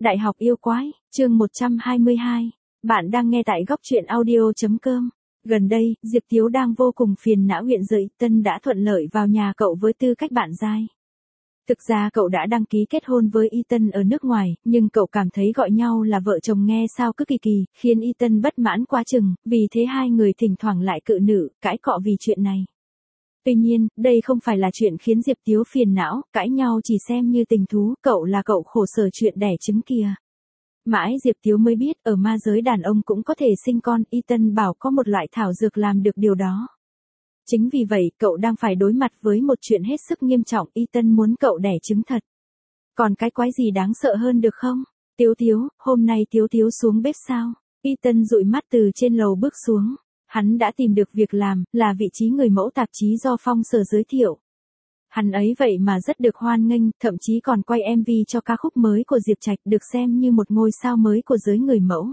Đại học yêu quái, chương 122. Bạn đang nghe tại góc truyện audio.com. Gần đây, Diệp Tiếu đang vô cùng phiền não huyện giới Tân đã thuận lợi vào nhà cậu với tư cách bạn giai. Thực ra cậu đã đăng ký kết hôn với Y Tân ở nước ngoài, nhưng cậu cảm thấy gọi nhau là vợ chồng nghe sao cứ kỳ kỳ, khiến Y Tân bất mãn quá chừng, vì thế hai người thỉnh thoảng lại cự nữ, cãi cọ vì chuyện này. Tuy nhiên, đây không phải là chuyện khiến Diệp Tiếu phiền não, cãi nhau chỉ xem như tình thú, cậu là cậu khổ sở chuyện đẻ trứng kìa. Mãi Diệp Tiếu mới biết, ở ma giới đàn ông cũng có thể sinh con, Y Tân bảo có một loại thảo dược làm được điều đó. Chính vì vậy, cậu đang phải đối mặt với một chuyện hết sức nghiêm trọng, Y Tân muốn cậu đẻ trứng thật. Còn cái quái gì đáng sợ hơn được không? Tiếu, hôm nay Tiếu xuống bếp sao? Y Tân dụi mắt từ trên lầu bước xuống. Hắn đã tìm được việc làm, là vị trí người mẫu tạp chí do Phong Sở giới thiệu. Hắn ấy vậy mà rất được hoan nghênh, thậm chí còn quay MV cho ca khúc mới của Diệp Trạch, được xem như một ngôi sao mới của giới người mẫu.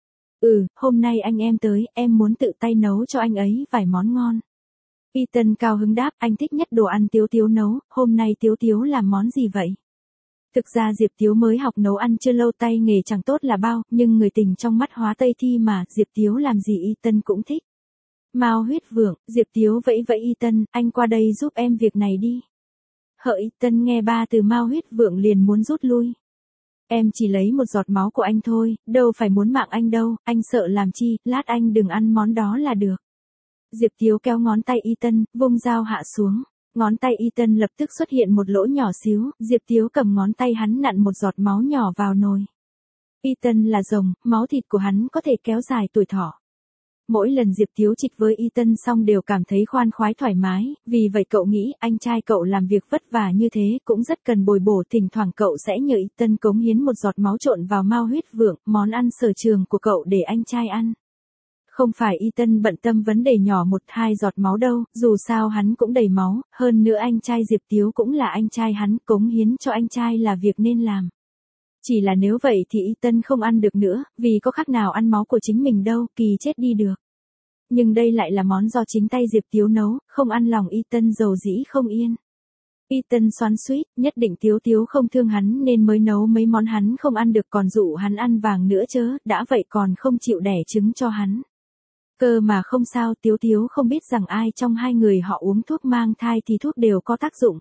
Hôm nay anh em tới, em muốn tự tay nấu cho anh ấy vài món ngon. Y Tân cao hứng đáp, anh thích nhất đồ ăn Tiếu nấu, hôm nay Tiếu làm món gì vậy? Thực ra Diệp Tiếu mới học nấu ăn chưa lâu, tay nghề chẳng tốt là bao, nhưng người tình trong mắt hóa Tây Thi mà, Diệp Tiếu làm gì Y Tân cũng thích. Mao huyết vượng, Diệp Tiếu vẫy Y Tân, anh qua đây giúp em việc này đi. Hợi Y Tân nghe ba từ Mao huyết vượng liền muốn rút lui. Em chỉ lấy một giọt máu của anh thôi, đâu phải muốn mạng anh đâu, anh sợ làm chi, lát anh đừng ăn món đó là được. Diệp Tiếu kéo ngón tay Y Tân, vung dao hạ xuống. Ngón tay Y Tân lập tức xuất hiện một lỗ nhỏ xíu, Diệp Tiếu cầm ngón tay hắn nặn một giọt máu nhỏ vào nồi. Y Tân là rồng, máu thịt của hắn có thể kéo dài tuổi thọ. Mỗi lần Diệp Tiếu trịch với Y Tân xong đều cảm thấy khoan khoái thoải mái, vì vậy cậu nghĩ anh trai cậu làm việc vất vả như thế cũng rất cần bồi bổ, thỉnh thoảng cậu sẽ nhờ Y Tân cống hiến một giọt máu trộn vào Mao huyết vượng, món ăn sở trường của cậu để anh trai ăn. Không phải Y Tân bận tâm vấn đề nhỏ 1-2 giọt máu đâu, dù sao hắn cũng đầy máu, hơn nữa anh trai Diệp Tiếu cũng là anh trai hắn, cống hiến cho anh trai là việc nên làm. Chỉ là nếu vậy thì Y Tân không ăn được nữa, vì có khác nào ăn máu của chính mình đâu, kỳ chết đi được. Nhưng đây lại là món do chính tay Diệp Tiếu nấu, không ăn lòng Y Tân dầu dĩ không yên. Y Tân xoắn xuýt, nhất định Tiếu không thương hắn nên mới nấu mấy món hắn không ăn được, còn dụ hắn ăn vàng nữa chớ, đã vậy còn không chịu đẻ trứng cho hắn. Cơ mà không sao, Tiếu không biết rằng ai trong hai người họ uống thuốc mang thai thì thuốc đều có tác dụng.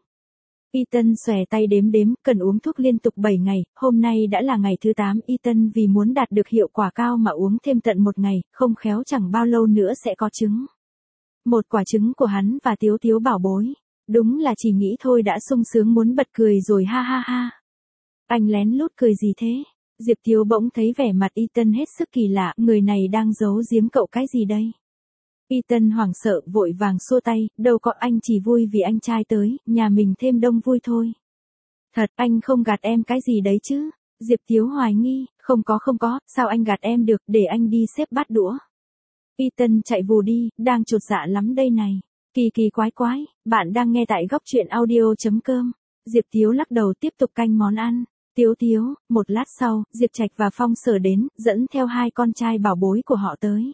Y Tân xòe tay đếm, cần uống thuốc liên tục 7 ngày, hôm nay đã là ngày thứ 8, Y Tân vì muốn đạt được hiệu quả cao mà uống thêm tận 1 ngày, không khéo chẳng bao lâu nữa sẽ có trứng. Một quả trứng của hắn và Tiếu bảo bối. Đúng là chỉ nghĩ thôi đã sung sướng muốn bật cười rồi, ha ha. Anh lén lút cười gì thế? Diệp Tiếu bỗng thấy vẻ mặt Y Tân hết sức kỳ lạ, người này đang giấu giếm cậu cái gì đây? Y Tân hoảng sợ vội vàng xua tay, đâu có, anh chỉ vui vì anh trai tới, nhà mình thêm đông vui thôi. Thật, anh không gạt em cái gì đấy chứ? Diệp Tiếu hoài nghi, không có, sao anh gạt em được, để anh đi xếp bát đũa. Y Tân chạy vù đi, đang chột dạ lắm đây này. Kỳ quái, bạn đang nghe tại góc truyện audio.com. Diệp Tiếu lắc đầu tiếp tục canh món ăn. Tiếu, một lát sau, Diệp Trạch và Phong Sở đến, dẫn theo 2 con trai bảo bối của họ tới.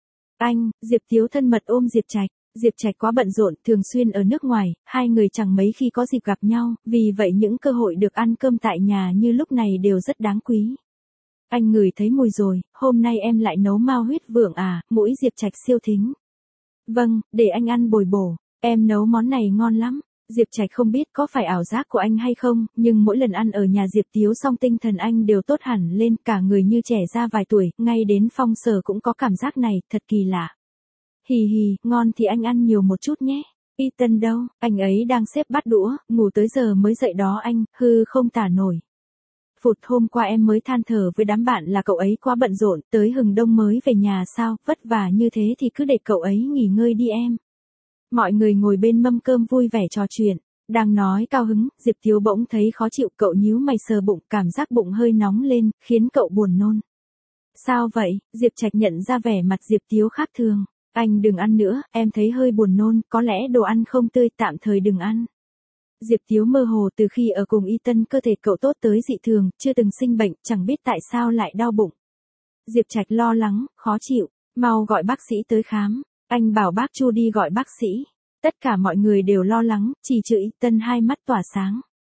Diệp Tiếu thân mật ôm Diệp Trạch. Diệp Trạch quá bận rộn, thường xuyên ở nước ngoài, hai người chẳng mấy khi có dịp gặp nhau, vì vậy những cơ hội được ăn cơm tại nhà như lúc này đều rất đáng quý. Anh ngửi thấy mùi rồi, hôm nay em lại nấu Mao huyết vượng à? Mũi Diệp Trạch siêu thính. Vâng, để anh ăn bồi bổ, em nấu món này ngon lắm. Diệp Trạch không biết có phải ảo giác của anh hay không, nhưng mỗi lần ăn ở nhà Diệp Tiếu xong tinh thần anh đều tốt hẳn lên, cả người như trẻ ra vài tuổi, ngay đến Phong Sở cũng có cảm giác này, thật kỳ lạ. Hì, ngon thì anh ăn nhiều một chút nhé. Y Tân đâu, anh ấy đang xếp bát đũa, ngủ tới giờ mới dậy đó anh, không tả nổi. Hôm qua em mới than thở với đám bạn là cậu ấy quá bận rộn, tới hừng đông mới về nhà sao, vất vả như thế thì cứ để cậu ấy nghỉ ngơi đi em. Mọi người ngồi bên mâm cơm vui vẻ trò chuyện, đang nói cao hứng, Diệp Tiếu bỗng thấy khó chịu, cậu nhíu mày sờ bụng, cảm giác bụng hơi nóng lên, khiến cậu buồn nôn. Sao vậy? Diệp Trạch nhận ra vẻ mặt Diệp Tiếu khác thường. Anh đừng ăn nữa, em thấy hơi buồn nôn, có lẽ đồ ăn không tươi, tạm thời đừng ăn. Diệp Tiếu mơ hồ, từ khi ở cùng Y Tân cơ thể cậu tốt tới dị thường, chưa từng sinh bệnh, chẳng biết tại sao lại đau bụng. Diệp Trạch lo lắng, khó chịu, mau gọi bác sĩ tới khám. Anh bảo bác Chu đi gọi bác sĩ. Tất cả mọi người đều lo lắng, chỉ trừ Y Tân hai mắt tỏa sáng.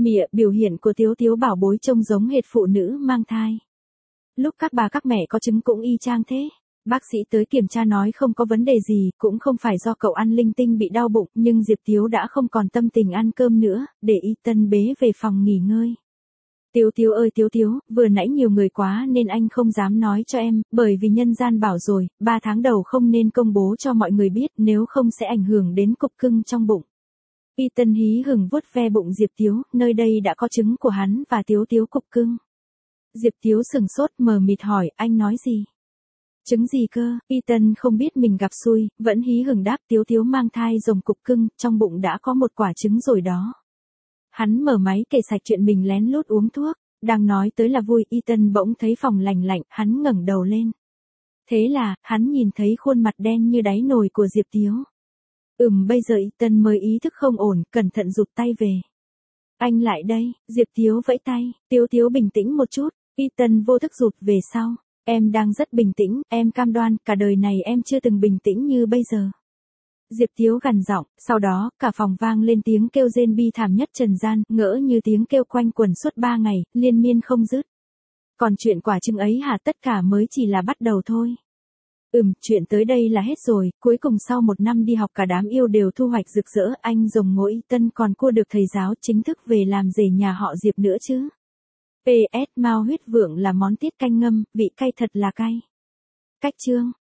Mịa, biểu hiện của Tiếu Tiếu bảo bối trông giống hệt phụ nữ mang thai. Lúc các bà các mẹ có trứng cũng y chang thế. Bác sĩ tới kiểm tra nói không có vấn đề gì, cũng không phải do cậu ăn linh tinh bị đau bụng, nhưng Diệp Tiếu đã không còn tâm tình ăn cơm nữa, để Y Tân bế về phòng nghỉ ngơi. Tiếu Tiếu ơi Tiếu Tiếu, vừa nãy nhiều người quá nên anh không dám nói cho em, bởi vì nhân gian bảo rồi, 3 tháng đầu không nên công bố cho mọi người biết, nếu không sẽ ảnh hưởng đến cục cưng trong bụng. Y Tân hí hửng vuốt ve bụng Diệp Tiếu, nơi đây đã có trứng của hắn và Tiếu Tiếu cục cưng. Diệp Tiếu sừng sốt mờ mịt hỏi, anh nói gì? Trứng gì cơ? Y Tân không biết mình gặp xui, vẫn hí hửng đáp Tiếu Tiếu mang thai rồng cục cưng, trong bụng đã có một quả trứng rồi đó. Hắn mở máy kể sạch chuyện mình lén lút uống thuốc, đang nói tới là vui, Y Tân bỗng thấy phòng lành lạnh, hắn ngẩng đầu lên. Thế là, hắn nhìn thấy khuôn mặt đen như đáy nồi của Diệp Tiếu. Bây giờ Y Tân mới ý thức không ổn, cẩn thận rụt tay về. Anh lại đây, Diệp Tiếu vẫy tay, Tiếu Tiếu bình tĩnh một chút, Y Tân vô thức rụt về sau. Em đang rất bình tĩnh, em cam đoan, cả đời này em chưa từng bình tĩnh như bây giờ. Diệp Tiếu gằn giọng, sau đó, cả phòng vang lên tiếng kêu rên bi thảm nhất trần gian, ngỡ như tiếng kêu quanh quẩn suốt 3 ngày, liên miên không dứt. Còn chuyện quả trứng ấy hả, tất cả mới chỉ là bắt đầu thôi. Chuyện tới đây là hết rồi, cuối cùng sau 1 năm đi học cả đám yêu đều thu hoạch rực rỡ, anh rồng ngỗ Y Tân còn cua được thầy giáo chính thức về làm rể nhà họ Diệp nữa chứ. PS, Mao huyết vượng là món tiết canh ngâm, vị cay thật là cay. Cách chương